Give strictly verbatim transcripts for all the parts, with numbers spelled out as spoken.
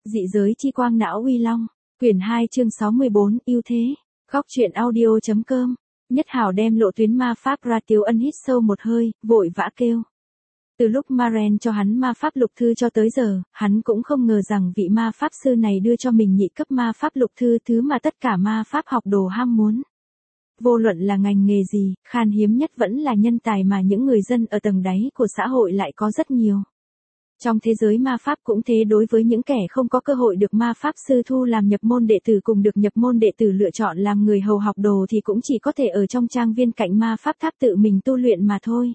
Dị giới chi quang não uy long. Quyển hai chương sáu mươi bốn, ưu thế. Góc truyện audio.com. Nhất Hào đem lộ tuyến ma pháp ra. Tiếu Ân hít sâu một hơi, vội vã kêu. Từ lúc Maren cho hắn ma pháp lục thư cho tới giờ, hắn cũng không ngờ rằng vị ma pháp sư này đưa cho mình nhị cấp ma pháp lục thư, thứ mà tất cả ma pháp học đồ ham muốn. Vô luận là ngành nghề gì, khan hiếm nhất vẫn là nhân tài mà những người dân ở tầng đáy của xã hội lại có rất nhiều. Trong thế giới ma pháp cũng thế, đối với những kẻ không có cơ hội được ma pháp sư thu làm nhập môn đệ tử cùng được nhập môn đệ tử lựa chọn làm người hầu học đồ thì cũng chỉ có thể ở trong trang viên cạnh ma pháp tháp tự mình tu luyện mà thôi.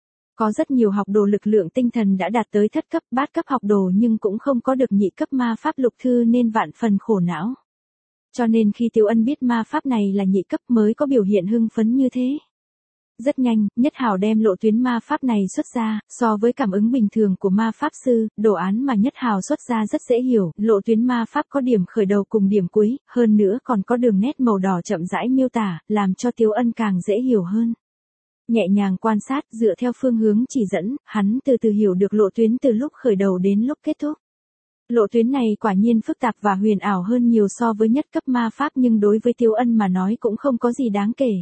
Có rất nhiều học đồ lực lượng tinh thần đã đạt tới thất cấp, bát cấp học đồ nhưng cũng không có được nhị cấp ma pháp lục thư nên vạn phần khổ não. Cho nên khi Tiếu Ân biết ma pháp này là nhị cấp mới có biểu hiện hưng phấn như thế. Rất nhanh, Nhất Hào đem lộ tuyến ma pháp này xuất ra, so với cảm ứng bình thường của ma pháp sư, đồ án mà Nhất Hào xuất ra rất dễ hiểu, lộ tuyến ma pháp có điểm khởi đầu cùng điểm cuối, hơn nữa còn có đường nét màu đỏ chậm rãi miêu tả, làm cho Tiếu Ân càng dễ hiểu hơn. Nhẹ nhàng quan sát, dựa theo phương hướng chỉ dẫn, hắn từ từ hiểu được lộ tuyến từ lúc khởi đầu đến lúc kết thúc. Lộ tuyến này quả nhiên phức tạp và huyền ảo hơn nhiều so với nhất cấp ma pháp, nhưng đối với Tiếu Ân mà nói cũng không có gì đáng kể.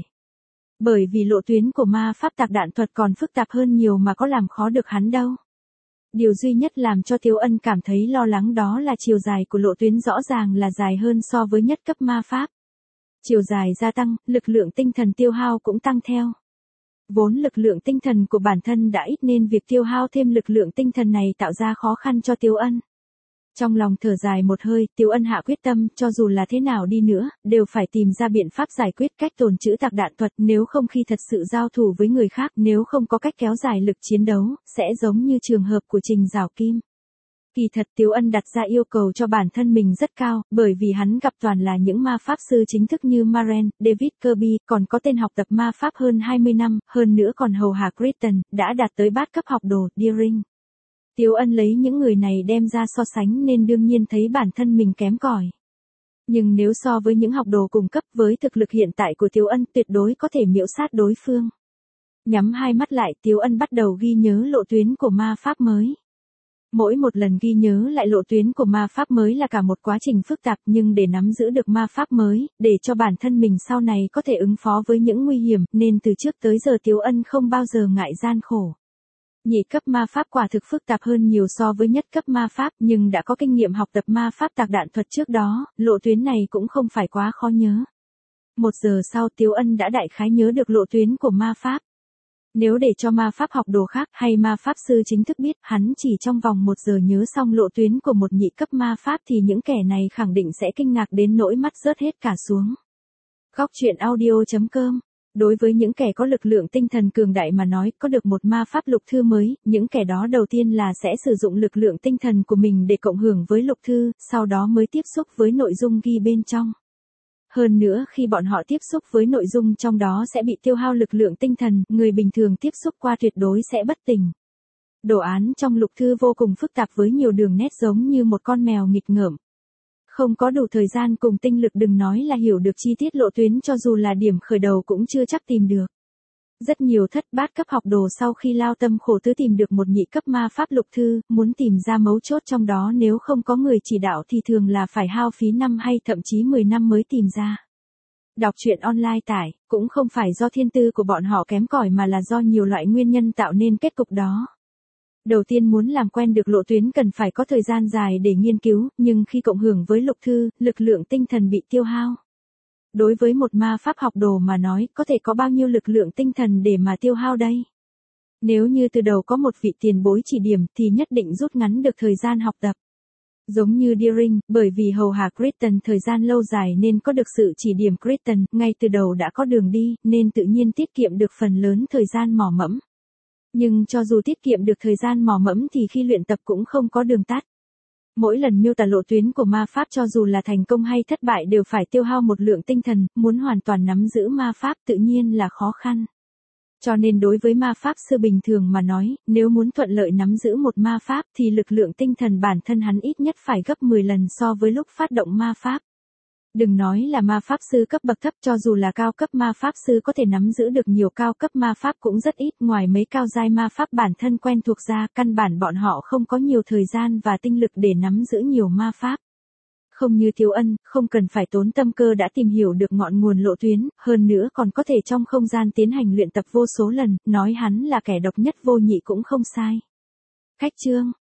Bởi vì lộ tuyến của ma pháp tạc đạn thuật còn phức tạp hơn nhiều mà có làm khó được hắn đâu. Điều duy nhất làm cho Tiếu Ân cảm thấy lo lắng đó là chiều dài của lộ tuyến rõ ràng là dài hơn so với nhất cấp ma pháp. Chiều dài gia tăng, lực lượng tinh thần tiêu hao cũng tăng theo. Vốn lực lượng tinh thần của bản thân đã ít nên việc tiêu hao thêm lực lượng tinh thần này tạo ra khó khăn cho Tiếu Ân. Trong lòng thở dài một hơi, Tiếu Ân hạ quyết tâm, cho dù là thế nào đi nữa, đều phải tìm ra biện pháp giải quyết cách tồn trữ tạc đạn thuật, nếu không khi thật sự giao thủ với người khác, nếu không có cách kéo dài lực chiến đấu, sẽ giống như trường hợp của Trình Giảo Kim. Kỳ thật Tiếu Ân đặt ra yêu cầu cho bản thân mình rất cao, bởi vì hắn gặp toàn là những ma pháp sư chính thức như Maren, David Kirby, còn có tên học tập ma pháp hơn hai mươi năm, hơn nữa còn hầu hạ Kristen, đã đạt tới bát cấp học đồ, Deering. Tiếu Ân lấy những người này đem ra so sánh nên đương nhiên thấy bản thân mình kém cỏi. Nhưng nếu so với những học đồ cùng cấp với thực lực hiện tại của Tiếu Ân tuyệt đối có thể miễu sát đối phương. Nhắm hai mắt lại, Tiếu Ân bắt đầu ghi nhớ lộ tuyến của ma pháp mới. Mỗi một lần ghi nhớ lại lộ tuyến của ma pháp mới là cả một quá trình phức tạp, nhưng để nắm giữ được ma pháp mới, để cho bản thân mình sau này có thể ứng phó với những nguy hiểm, nên từ trước tới giờ Tiếu Ân không bao giờ ngại gian khổ. Nhị cấp ma pháp quả thực phức tạp hơn nhiều so với nhất cấp ma pháp, nhưng đã có kinh nghiệm học tập ma pháp tạc đạn thuật trước đó, lộ tuyến này cũng không phải quá khó nhớ. Một giờ sau Tiếu Ân đã đại khái nhớ được lộ tuyến của ma pháp. Nếu để cho ma pháp học đồ khác hay ma pháp sư chính thức biết, hắn chỉ trong vòng một giờ nhớ xong lộ tuyến của một nhị cấp ma pháp thì những kẻ này khẳng định sẽ kinh ngạc đến nỗi mắt rớt hết cả xuống. Góc truyện audio.com. Đối với những kẻ có lực lượng tinh thần cường đại mà nói, có được một ma pháp lục thư mới, những kẻ đó đầu tiên là sẽ sử dụng lực lượng tinh thần của mình để cộng hưởng với lục thư, sau đó mới tiếp xúc với nội dung ghi bên trong. Hơn nữa khi bọn họ tiếp xúc với nội dung trong đó sẽ bị tiêu hao lực lượng tinh thần, người bình thường tiếp xúc qua tuyệt đối sẽ bất tỉnh. Đồ án trong lục thư vô cùng phức tạp với nhiều đường nét giống như một con mèo nghịch ngợm. Không có đủ thời gian cùng tinh lực đừng nói là hiểu được chi tiết lộ tuyến, cho dù là điểm khởi đầu cũng chưa chắc tìm được. Rất nhiều thất bát cấp học đồ sau khi lao tâm khổ tứ tìm được một nhị cấp ma pháp lục thư, muốn tìm ra mấu chốt trong đó nếu không có người chỉ đạo thì thường là phải hao phí năm hay thậm chí mười năm mới tìm ra. Đọc truyện online tải, cũng không phải do thiên tư của bọn họ kém cỏi mà là do nhiều loại nguyên nhân tạo nên kết cục đó. Đầu tiên muốn làm quen được lộ tuyến cần phải có thời gian dài để nghiên cứu, nhưng khi cộng hưởng với lục thư, lực lượng tinh thần bị tiêu hao. Đối với một ma pháp học đồ mà nói, có thể có bao nhiêu lực lượng tinh thần để mà tiêu hao đây? Nếu như từ đầu có một vị tiền bối chỉ điểm thì nhất định rút ngắn được thời gian học tập. Giống như Deering, bởi vì hầu hạ Kristen thời gian lâu dài nên có được sự chỉ điểm Kristen, ngay từ đầu đã có đường đi, nên tự nhiên tiết kiệm được phần lớn thời gian mò mẫm. Nhưng cho dù tiết kiệm được thời gian mò mẫm thì khi luyện tập cũng không có đường tắt. Mỗi lần miêu tả lộ tuyến của ma pháp cho dù là thành công hay thất bại đều phải tiêu hao một lượng tinh thần, muốn hoàn toàn nắm giữ ma pháp tự nhiên là khó khăn. Cho nên đối với ma pháp sư bình thường mà nói, nếu muốn thuận lợi nắm giữ một ma pháp thì lực lượng tinh thần bản thân hắn ít nhất phải gấp mười lần so với lúc phát động ma pháp. Đừng nói là ma pháp sư cấp bậc thấp, cho dù là cao cấp ma pháp sư có thể nắm giữ được nhiều cao cấp ma pháp cũng rất ít, ngoài mấy cao giai ma pháp bản thân quen thuộc ra, căn bản bọn họ không có nhiều thời gian và tinh lực để nắm giữ nhiều ma pháp. Không như Tiếu Ân, không cần phải tốn tâm cơ đã tìm hiểu được ngọn nguồn lộ tuyến, hơn nữa còn có thể trong không gian tiến hành luyện tập vô số lần, nói hắn là kẻ độc nhất vô nhị cũng không sai. Khách chương